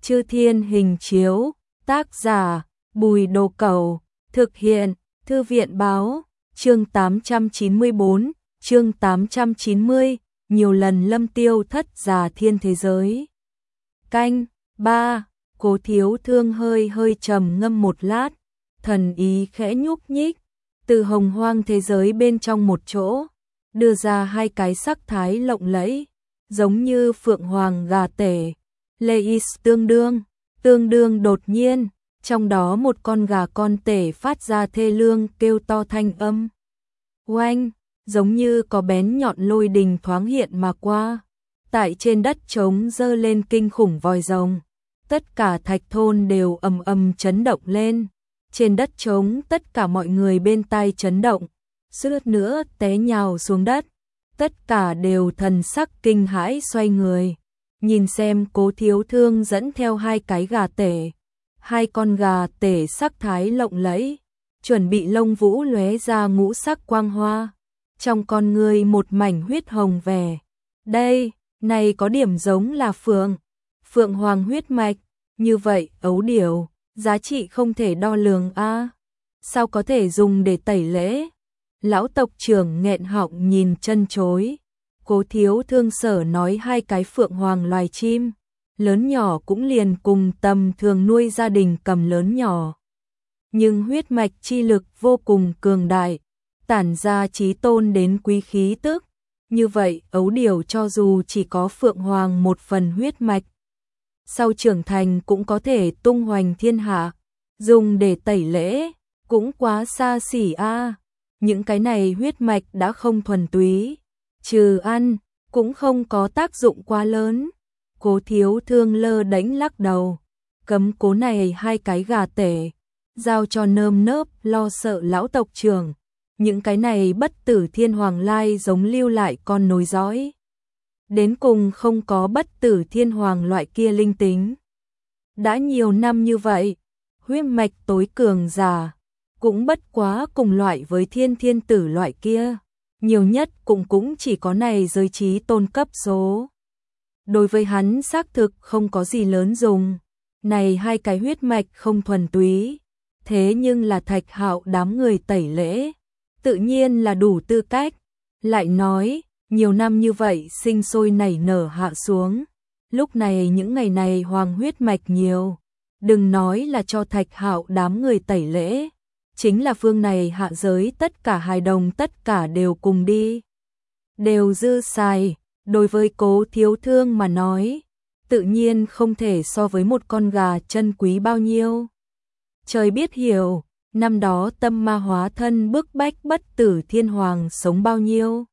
Chư Thiên Hình Chiếu, tác giả Bùi Đồ Cẩu, thực hiện Thư viện Báo, chương 894, chương 890, nhiều lần Lâm Tiêu thất già thiên thế giới. Canh 3, Cố Thiếu Thương hơi trầm ngâm một lát, thần ý khẽ nhúc nhích, từ hồng hoang thế giới bên trong một chỗ, đưa ra hai cái sắc thái lộng lẫy, giống như phượng hoàng gà tể, Leis tương đương đột nhiên, trong đó một con gà con tể phát ra thê lương kêu to thanh âm. Oanh, giống như có bén nhọn lôi đình thoáng hiện mà qua, tại trên đất trống dơ lên kinh khủng vòi rồng. Tất cả thạch thôn đều ầm chấn động lên, trên đất trống tất cả mọi người bên tai chấn động, suýt nữa té nhào xuống đất, tất cả đều thần sắc kinh hãi xoay người, nhìn xem Cố Thiếu Thương dẫn theo hai cái gà tể, hai con gà tể sắc thái lộng lẫy, chuẩn bị lông vũ lóe ra ngũ sắc quang hoa, trong con người một mảnh huyết hồng vẻ. Đây, này có điểm giống là phượng hoàng huyết mạch, như vậy ấu điểu, giá trị không thể đo lường a. Sao có thể dùng để tẩy lễ? Lão tộc trưởng nghẹn họng nhìn chân chối. Cố Thiếu Thương sở nói hai cái phượng hoàng loài chim, lớn nhỏ cũng liền cùng tầm thường nuôi gia đình cầm lớn nhỏ. Nhưng huyết mạch chi lực vô cùng cường đại, tản ra chí tôn đến quý khí tức. Như vậy ấu điểu cho dù chỉ có phượng hoàng một phần huyết mạch, sau trưởng thành cũng có thể tung hoành thiên hạ, dùng để tẩy lễ, cũng quá xa xỉ a. Những cái này huyết mạch đã không thuần túy, trừ ăn, cũng không có tác dụng quá lớn. Cố Thiếu Thương lơ đễnh lắc đầu, cấm cố này hai cái gà tể, giao cho nơm nớp lo sợ lão tộc trưởng. Những cái này bất tử thiên hoàng lai giống lưu lại con nối dõi. Đến cùng không có bất tử thiên hoàng loại kia linh tính. Đã nhiều năm như vậy, huyết mạch tối cường giả, cũng bất quá cùng loại với thiên tử loại kia. Nhiều nhất cũng chỉ có này giới trí tôn cấp số. Đối với hắn xác thực không có gì lớn dùng. Này hai cái huyết mạch không thuần túy, thế nhưng là Thạch Hạo đám người tẩy lễ, tự nhiên là đủ tư cách. Lại nói, nhiều năm như vậy sinh sôi nảy nở hạ xuống, lúc này những ngày này hoàng huyết mạch nhiều, đừng nói là cho Thạch Hạo đám người tẩy lễ, chính là phương này hạ giới tất cả hài đồng tất cả đều cùng đi, đều dư xài. Đối với Cố Thiếu Thương mà nói, tự nhiên không thể so với một con gà chân quý bao nhiêu. Trời biết hiểu, năm đó tâm ma hóa thân bức bách bất tử thiên hoàng sống bao nhiêu.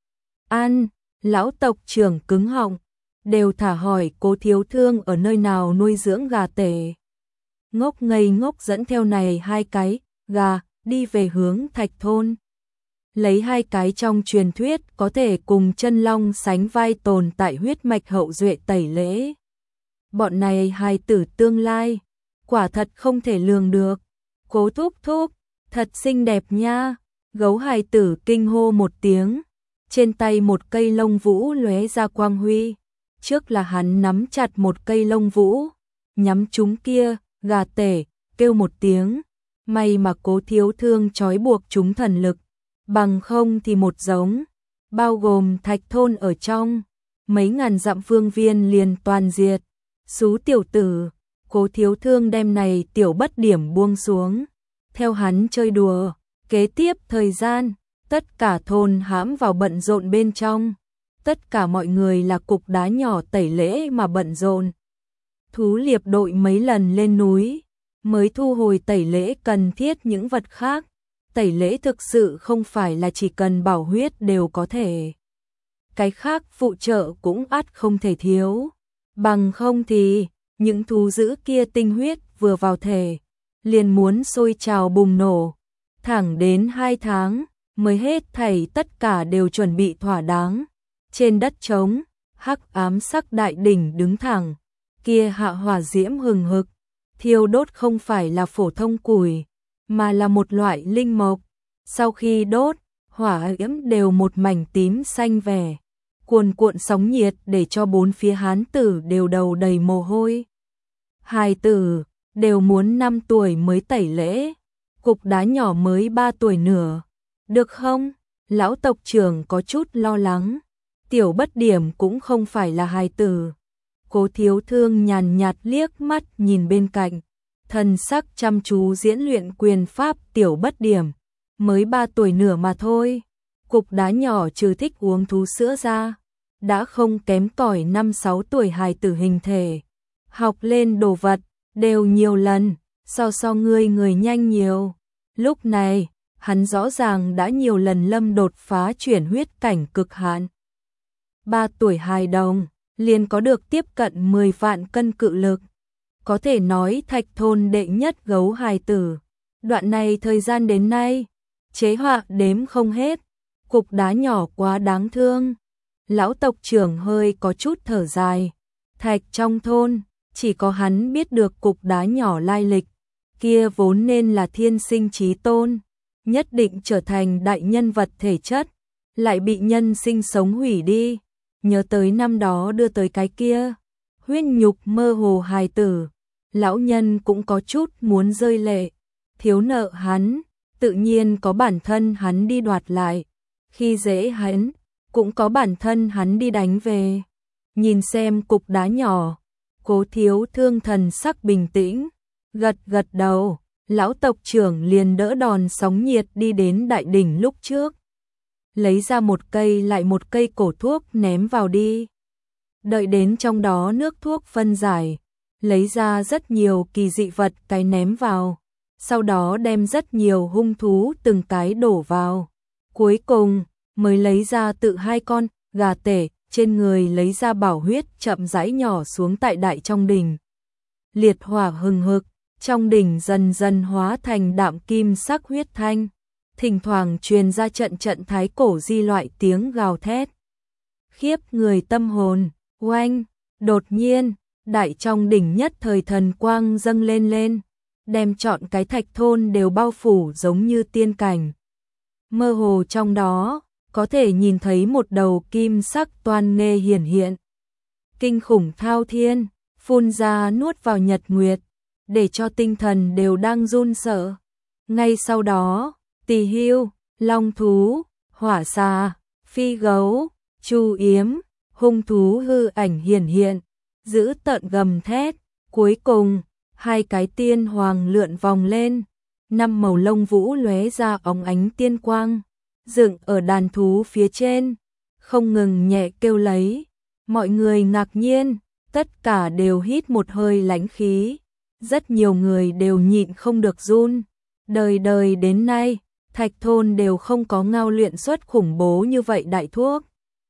An, lão tộc trưởng cứng họng, đều thả hỏi Cố Thiếu Thương ở nơi nào nuôi dưỡng gà tể. Ngốc ngây ngốc dẫn theo này hai cái gà đi về hướng Thạch thôn. Lấy hai cái trong truyền thuyết có thể cùng chân long sánh vai tồn tại huyết mạch hậu duệ tẩy lễ. Bọn này hài tử tương lai, quả thật không thể lường được. Cố thúc thúc, thật xinh đẹp nha. Gấu hài tử kinh hô một tiếng, trên tay một cây lông vũ lóe ra quang huy. Trước là hắn nắm chặt một cây lông vũ, nhắm chúng kia, gà tể, kêu một tiếng. May mà Cố Thiếu Thương trói buộc chúng thần lực, bằng không thì một giống, bao gồm Thạch thôn ở trong, mấy ngàn dặm phương viên liền toàn diệt. Xú tiểu tử, Cố Thiếu Thương đem này tiểu bất điểm buông xuống, theo hắn chơi đùa. Kế tiếp thời gian, tất cả thôn hãm vào bận rộn bên trong, tất cả mọi người là cục đá nhỏ tẩy lễ mà bận rộn. Thú liệp đội mấy lần lên núi, mới thu hồi tẩy lễ cần thiết những vật khác. Tẩy lễ thực sự không phải là chỉ cần bảo huyết đều có thể. Cái khác phụ trợ cũng ắt không thể thiếu. Bằng không thì, những thú dữ kia tinh huyết vừa vào thể, liền muốn sôi trào bùng nổ. Thẳng đến 2 tháng, mới hết thảy tất cả đều chuẩn bị thỏa đáng. Trên đất trống, hắc ám sắc đại đỉnh đứng thẳng, kia hạ hỏa diễm hừng hực, thiêu đốt không phải là phổ thông củi, mà là một loại linh mộc. Sau khi đốt, hỏa diễm đều một mảnh tím xanh vẻ, cuồn cuộn sóng nhiệt để cho bốn phía hán tử đều đầu đầy mồ hôi. hài tử đều muốn 5 tuổi mới tẩy lễ, cục đá nhỏ mới 3 tuổi nửa. Được không? Lão tộc trưởng có chút lo lắng. Tiểu Bất Điểm cũng không phải là hài tử. Cố Thiếu Thương nhàn nhạt liếc mắt nhìn bên cạnh, thần sắc chăm chú diễn luyện quyền pháp. Tiểu Bất Điểm mới 3 tuổi nửa mà thôi. Cục đá nhỏ trừ thích uống thú sữa ra, đã không kém cỏi 5-6 tuổi hài tử hình thể. Học lên đồ vật đều nhiều lần, so người nhanh nhiều. Lúc này, hắn rõ ràng đã nhiều lần lâm đột phá chuyển huyết cảnh cực hạn. 3 tuổi hài đồng, liền có được tiếp cận 10 vạn cân cự lực. Có thể nói Thạch thôn đệ nhất gấu hài tử. Đoạn này thời gian đến nay, chế họa đếm không hết. Cục đá nhỏ quá đáng thương. Lão tộc trưởng hơi có chút thở dài. Thạch trong thôn, chỉ có hắn biết được cục đá nhỏ lai lịch. Kia vốn nên là thiên sinh chí tôn, nhất định trở thành đại nhân vật thể chất, lại bị nhân sinh sống hủy đi. Nhớ tới năm đó đưa tới cái kia huyết nhục mơ hồ hài tử, lão nhân cũng có chút muốn rơi lệ. Thiếu nợ hắn, tự nhiên có bản thân hắn đi đoạt lại. Khi dễ hắn, cũng có bản thân hắn đi đánh về. Nhìn xem cục đá nhỏ, Cố Thiếu Thương thần sắc bình tĩnh, gật gật đầu. Lão tộc trưởng liền đỡ đòn sóng nhiệt đi đến đại đỉnh lúc trước, lấy ra một cây lại một cây cổ thuốc ném vào đi. Đợi đến trong đó nước thuốc phân giải, lấy ra rất nhiều kỳ dị vật cái ném vào, sau đó đem rất nhiều hung thú từng cái đổ vào. Cuối cùng mới lấy ra tự 2 con gà tể, trên người lấy ra bảo huyết chậm rãi nhỏ xuống tại đại trong đỉnh. Liệt hỏa hừng hực, trong đỉnh dần dần hóa thành đạm kim sắc huyết thanh, thỉnh thoảng truyền ra trận trận thái cổ di loại tiếng gào thét. Khiếp người tâm hồn. Oanh, đột nhiên, đại trong đỉnh nhất thời thần quang dâng lên, đem trọn cái Thạch thôn đều bao phủ giống như tiên cảnh. Mơ hồ trong đó, có thể nhìn thấy một đầu kim sắc toan nghê hiển hiện. Kinh khủng thao thiên, phun ra nuốt vào nhật nguyệt, để cho tinh thần đều đang run sợ. Ngay sau đó, tỳ hưu, long thú, hỏa xà, phi gấu, chu yếm, hung thú hư ảnh hiển hiện, giữ tợn gầm thét. Cuối cùng, 2 cái tiên hoàng lượn vòng lên, 5 màu lông vũ lóe ra óng ánh tiên quang, dựng ở đàn thú phía trên, không ngừng nhẹ kêu lấy. Mọi người ngạc nhiên, tất cả đều hít một hơi lãnh khí. Rất nhiều người đều nhịn không được run. Đời đời đến nay, Thạch thôn đều không có ngao luyện xuất khủng bố như vậy đại thuốc.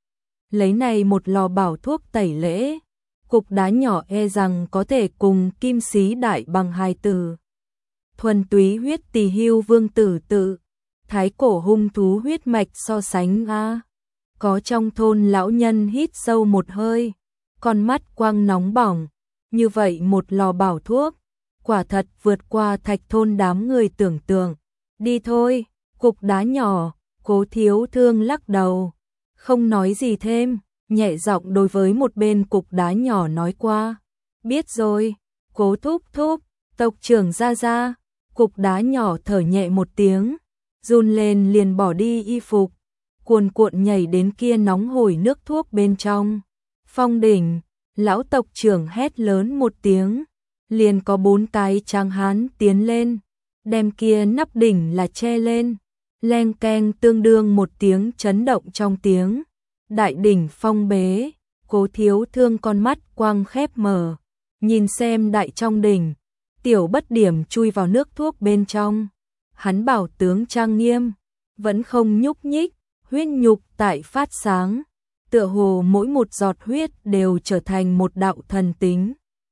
Lấy này một lò bảo thuốc tẩy lễ, cục đá nhỏ e rằng có thể cùng kim sĩ đại bằng hài tử. Thuần túy huyết tỳ hưu vương tử tự, thái cổ hung thú huyết mạch so sánh a. Có trong thôn lão nhân hít sâu một hơi, con mắt quang nóng bỏng. Như vậy một lò bảo thuốc, quả thật vượt qua Thạch thôn đám người tưởng tượng. Đi thôi, cục đá nhỏ. Cố Thiếu Thương lắc đầu, không nói gì thêm, nhẹ giọng đối với một bên cục đá nhỏ nói qua. Biết rồi, Cố thúc thúc, tộc trưởng ra. Cục đá nhỏ thở nhẹ một tiếng, run lên liền bỏ đi y phục, cuồn cuộn nhảy đến kia nóng hổi nước thuốc bên trong. Phong đỉnh, lão tộc trưởng hét lớn một tiếng, liền có 4 cái tráng hán tiến lên, đem kia nắp đỉnh là che lên. Leng keng tương đương một tiếng chấn động trong tiếng. Đại đỉnh phong bế, Cố Thiếu Thương con mắt quang khép mở, nhìn xem đại trong đỉnh, Tiểu Bất Điểm chui vào nước thuốc bên trong. Hắn bảo tướng trang nghiêm, vẫn không nhúc nhích, huyết nhục tại phát sáng, tựa hồ mỗi một giọt huyết đều trở thành một đạo thần tính.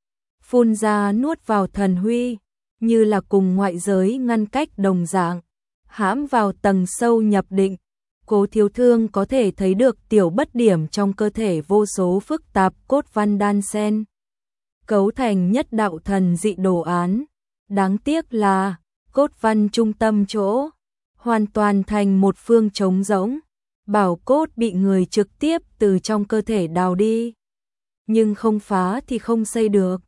Phun ra nuốt vào thần huy, như là cùng ngoại giới ngăn cách đồng dạng. Hãm vào tầng sâu nhập định, Cố Thiếu Thương có thể thấy được Tiểu Bất Điểm trong cơ thể vô số phức tạp cốt văn đan xen, cấu thành nhất đạo thần dị đồ án. Đáng tiếc là cốt văn trung tâm chỗ hoàn toàn thành một phương trống rỗng, bảo cốt bị người trực tiếp từ trong cơ thể đào đi. Nhưng không phá thì không xây được.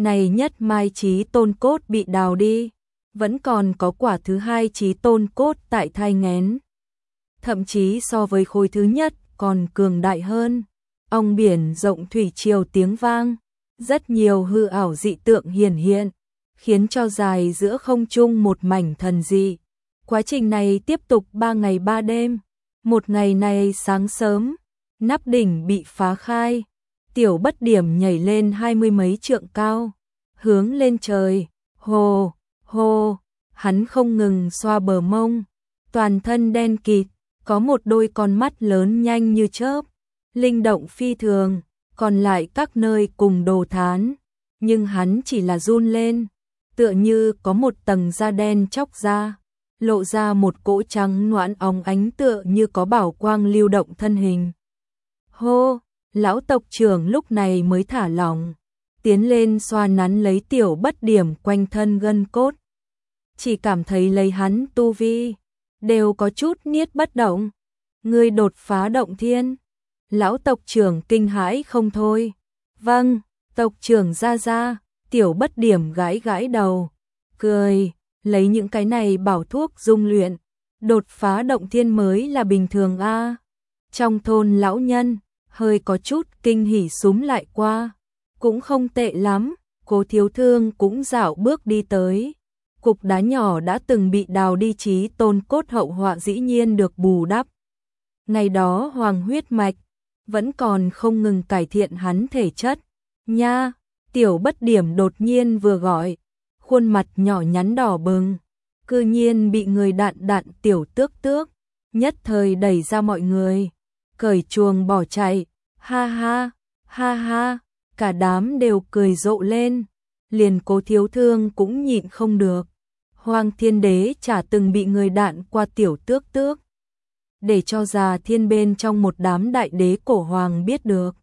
Này nhất mai chí tôn cốt bị đào đi, vẫn còn có quả thứ hai chí tôn cốt tại thai nghén. Thậm chí so với khối thứ nhất còn cường đại hơn. Ong biển rộng thủy triều tiếng vang, rất nhiều hư ảo dị tượng hiển hiện, khiến cho dài giữa không trung một mảnh thần dị. Quá trình này tiếp tục 3 ngày 3 đêm. Một ngày này sáng sớm, nắp đỉnh bị phá khai, Tiểu Bất Điểm nhảy lên 20 mấy trượng cao, hướng lên trời, hồ, hồ, hắn không ngừng xoa bờ mông, toàn thân đen kịt, có một đôi con mắt lớn nhanh như chớp, linh động phi thường, còn lại các nơi cùng đồ thán, nhưng hắn chỉ là run lên, tựa như có một tầng da đen chóc ra, lộ ra một cỗ trắng noãn óng ánh tựa như có bảo quang lưu động thân hình. Hô, lão tộc trưởng lúc này mới thả lỏng, tiến lên xoa nắn lấy Tiểu Bất Điểm quanh thân gân cốt. Chỉ cảm thấy lấy hắn tu vi, đều có chút niết bất động. Ngươi đột phá động thiên. Lão tộc trưởng kinh hãi không thôi. Vâng, tộc trưởng ra, Tiểu Bất Điểm gãi gãi đầu, cười, lấy những cái này bảo thuốc dung luyện, đột phá động thiên mới là bình thường a. Trong thôn lão nhân, hơi có chút kinh hỉ súm lại qua, cũng không tệ lắm, Cố Thiếu Thương cũng dạo bước đi tới. Cục đá nhỏ đã từng bị đào đi chí tôn cốt hậu họa dĩ nhiên được bù đắp. Ngày đó hoàng huyết mạch vẫn còn không ngừng cải thiện hắn thể chất. Nha, Tiểu Bất Điểm đột nhiên vừa gọi, khuôn mặt nhỏ nhắn đỏ bừng, cư nhiên bị người đạn Tiểu Tước Tước, nhất thời đẩy ra mọi người, cởi chuồng bỏ chạy, ha ha, cả đám đều cười rộ lên, liền Cố Thiếu Thương cũng nhịn không được. Hoàng Thiên Đế chả từng bị người đạn qua Tiểu Tước Tước. Để cho già thiên bên trong một đám đại đế cổ hoàng biết được,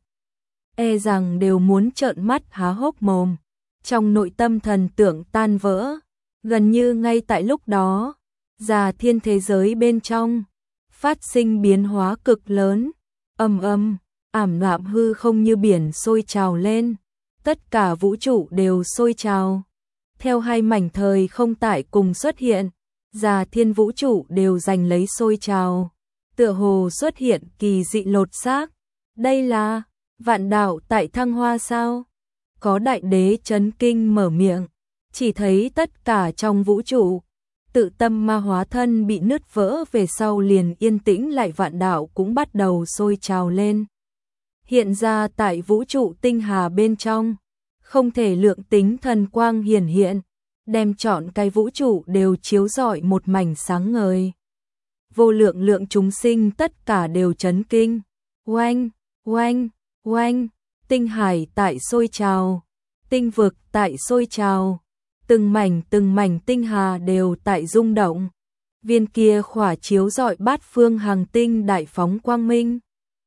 e rằng đều muốn trợn mắt há hốc mồm, trong nội tâm thần tưởng tan vỡ. Gần như ngay tại lúc đó, già thiên thế giới bên trong phát sinh biến hóa cực lớn, ầm ầm, ảm đạm hư không như biển sôi trào lên, tất cả vũ trụ đều sôi trào. Theo hai mảnh thời không tại cùng xuất hiện, già thiên vũ trụ đều giành lấy sôi trào, tựa hồ xuất hiện kỳ dị lột xác. Đây là vạn đạo tại thăng hoa sao? Có đại đế chấn kinh mở miệng, chỉ thấy tất cả trong vũ trụ, tự tâm ma hóa thân bị nứt vỡ về sau liền yên tĩnh lại, vạn đạo cũng bắt đầu sôi trào lên. Hiện ra tại vũ trụ tinh hà bên trong, không thể lượng tính thần quang hiển hiện, đem trọn cái vũ trụ đều chiếu rọi một mảnh sáng ngời. Vô lượng lượng chúng sinh tất cả đều chấn kinh. Oanh, oanh, oanh, tinh hải tại sôi trào, tinh vực tại sôi trào, từng mảnh tinh hà đều tại rung động. Viên kia khỏa chiếu rọi bát phương hàng tinh đại phóng quang minh.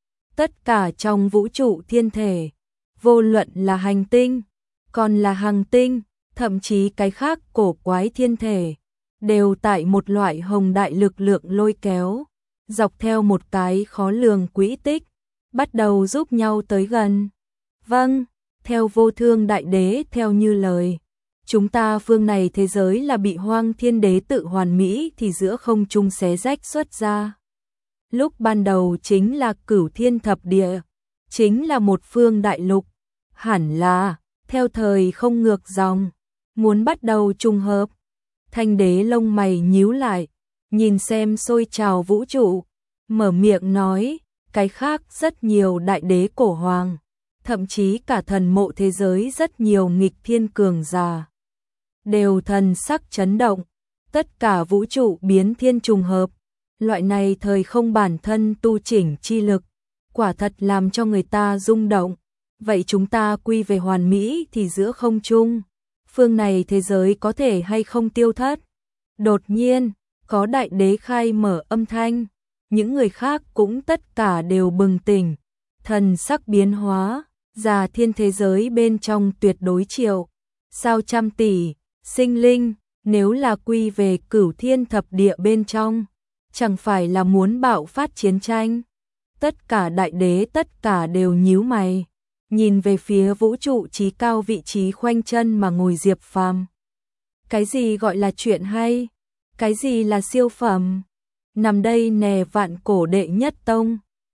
Tất cả trong vũ trụ thiên thể, vô luận là hành tinh, còn là hàng tinh, thậm chí cái khác cổ quái thiên thể, đều tại một loại hồng đại lực lượng lôi kéo, dọc theo một cái khó lường quỹ tích, bắt đầu giúp nhau tới gần. Vâng, theo Vô Thương Đại Đế theo như lời, chúng ta phương này thế giới là bị Hoang Thiên Đế tự hoàn mỹ thì giữa không trung xé rách xuất ra. Lúc ban đầu chính là Cửu Thiên Thập Địa, chính là một phương đại lục, hẳn là theo thời không ngược dòng, muốn bắt đầu trùng hợp. Thanh Đế lông mày nhíu lại, nhìn xem sôi trào vũ trụ, mở miệng nói, cái khác rất nhiều đại đế cổ hoàng, thậm chí cả thần mộ thế giới rất nhiều nghịch thiên cường giả, đều thần sắc chấn động, tất cả vũ trụ biến thiên trùng hợp, loại này thời không bản thân tu chỉnh chi lực, quả thật làm cho người ta rung động. Vậy chúng ta quy về hoàn mỹ thì giữa không trung, phương này thế giới có thể hay không tiêu thất? Đột nhiên, có đại đế khai mở âm thanh, những người khác cũng tất cả đều bừng tỉnh, thần sắc biến hóa, già thiên thế giới bên trong tuyệt đối triệu, sao trăm tỷ, sinh linh, nếu là quy về Cửu Thiên Thập Địa bên trong, chẳng phải là muốn bạo phát chiến tranh? Tất cả đại đế tất cả đều nhíu mày, nhìn về phía vũ trụ trí cao vị trí khoanh chân mà ngồi Diệp Phàm. Cái gì gọi là chuyện hay? Cái gì là siêu phẩm? Nằm đây nè vạn cổ đệ nhất tông.